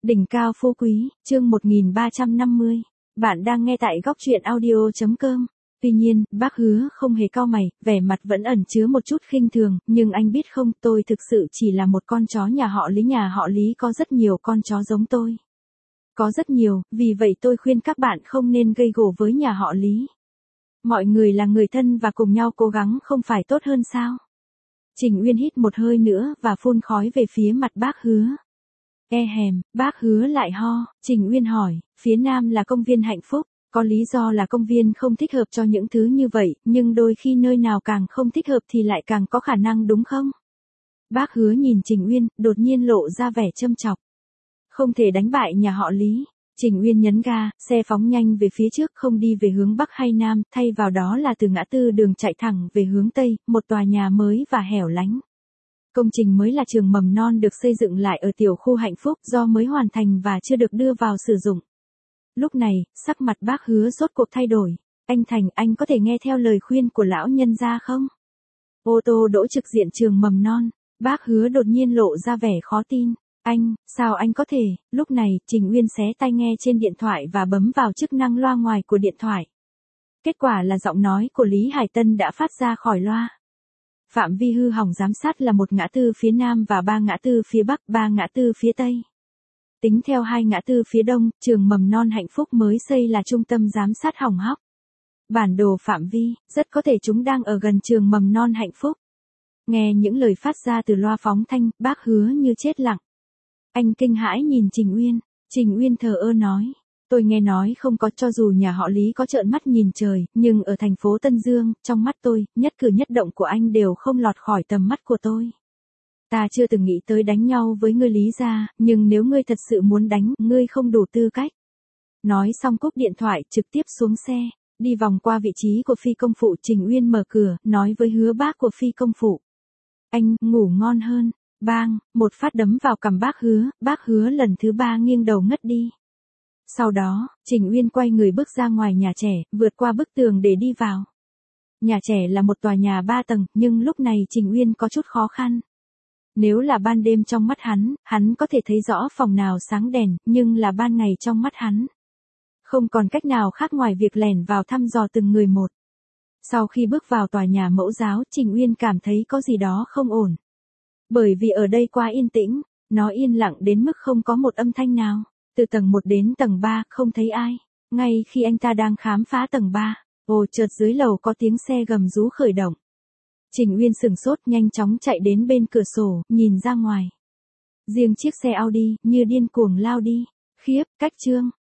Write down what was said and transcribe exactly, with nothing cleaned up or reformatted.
Đỉnh cao phú quý, chương một nghìn ba trăm năm mươi. Bạn đang nghe tại góc truyện audio chấm com. Tuy nhiên, bác Hứa không hề cau mày, vẻ mặt vẫn ẩn chứa một chút khinh thường, nhưng anh biết không, tôi thực sự chỉ là một con chó nhà họ Lý, nhà họ Lý có rất nhiều con chó giống tôi. Có rất nhiều, vì vậy tôi khuyên các bạn không nên gây gổ với nhà họ Lý. Mọi người là người thân và cùng nhau cố gắng không phải tốt hơn sao? Trình Uyên hít một hơi nữa và phun khói về phía mặt bác Hứa. E hèm, bác Hứa lại ho. Trình Uyên hỏi, phía nam là công viên hạnh phúc, có lý do là công viên không thích hợp cho những thứ như vậy, nhưng đôi khi nơi nào càng không thích hợp thì lại càng có khả năng đúng không? Bác Hứa nhìn Trình Uyên, đột nhiên lộ ra vẻ châm chọc. Không thể đánh bại nhà họ Lý. Trình Uyên nhấn ga, xe phóng nhanh về phía trước, không đi về hướng Bắc hay Nam, thay vào đó là từ ngã tư đường chạy thẳng về hướng Tây, một tòa nhà mới và hẻo lánh. Công trình mới là trường mầm non được xây dựng lại ở tiểu khu hạnh phúc do mới hoàn thành và chưa được đưa vào sử dụng. Lúc này, sắc mặt bác Hứa rốt cuộc thay đổi. Anh Thành, anh có thể nghe theo lời khuyên của lão nhân gia không? Ô tô đỗ trực diện trường mầm non. Bác Hứa đột nhiên lộ ra vẻ khó tin. Anh, sao anh có thể? Lúc này, Trình Uyên xé tai nghe trên điện thoại và bấm vào chức năng loa ngoài của điện thoại. Kết quả là giọng nói của Lý Hải Tân đã phát ra khỏi loa. Phạm vi hư hỏng giám sát là một ngã tư phía Nam và ba ngã tư phía Bắc, ba ngã tư phía Tây. Tính theo hai ngã tư phía Đông, trường mầm non hạnh phúc mới xây là trung tâm giám sát hỏng hóc. Bản đồ phạm vi, rất có thể chúng đang ở gần trường mầm non hạnh phúc. Nghe những lời phát ra từ loa phóng thanh, bác Hứa như chết lặng. Anh kinh hãi nhìn Trình Uyên. Trình Uyên thờ ơ nói. Tôi nghe nói không có, cho dù nhà họ Lý có trợn mắt nhìn trời, nhưng ở thành phố Tân Dương, trong mắt tôi, nhất cử nhất động của anh đều không lọt khỏi tầm mắt của tôi. Ta chưa từng nghĩ tới đánh nhau với ngươi Lý gia, nhưng nếu ngươi thật sự muốn đánh, ngươi không đủ tư cách. Nói xong cúp điện thoại, trực tiếp xuống xe, đi vòng qua vị trí của phi công phụ. Trình Uyên mở cửa, nói với Hứa bác của phi công phụ. Anh, ngủ ngon hơn. Bang, một phát đấm vào cằm bác Hứa, bác Hứa lần thứ ba nghiêng đầu ngất đi. Sau đó, Trình Uyên quay người bước ra ngoài nhà trẻ, vượt qua bức tường để đi vào. Nhà trẻ là một tòa nhà ba tầng, nhưng lúc này Trình Uyên có chút khó khăn. Nếu là ban đêm trong mắt hắn, hắn có thể thấy rõ phòng nào sáng đèn, nhưng là ban ngày trong mắt hắn. Không còn cách nào khác ngoài việc lẻn vào thăm dò từng người một. Sau khi bước vào tòa nhà mẫu giáo, Trình Uyên cảm thấy có gì đó không ổn. Bởi vì ở đây quá yên tĩnh, nó yên lặng đến mức không có một âm thanh nào. Từ tầng một đến tầng ba, không thấy ai. Ngay khi anh ta đang khám phá tầng ba, ồ chợt dưới lầu có tiếng xe gầm rú khởi động. Trình Uyên sừng sốt, nhanh chóng chạy đến bên cửa sổ, nhìn ra ngoài. Riêng chiếc xe Audi, như điên cuồng lao đi. Khiếp, cách trương.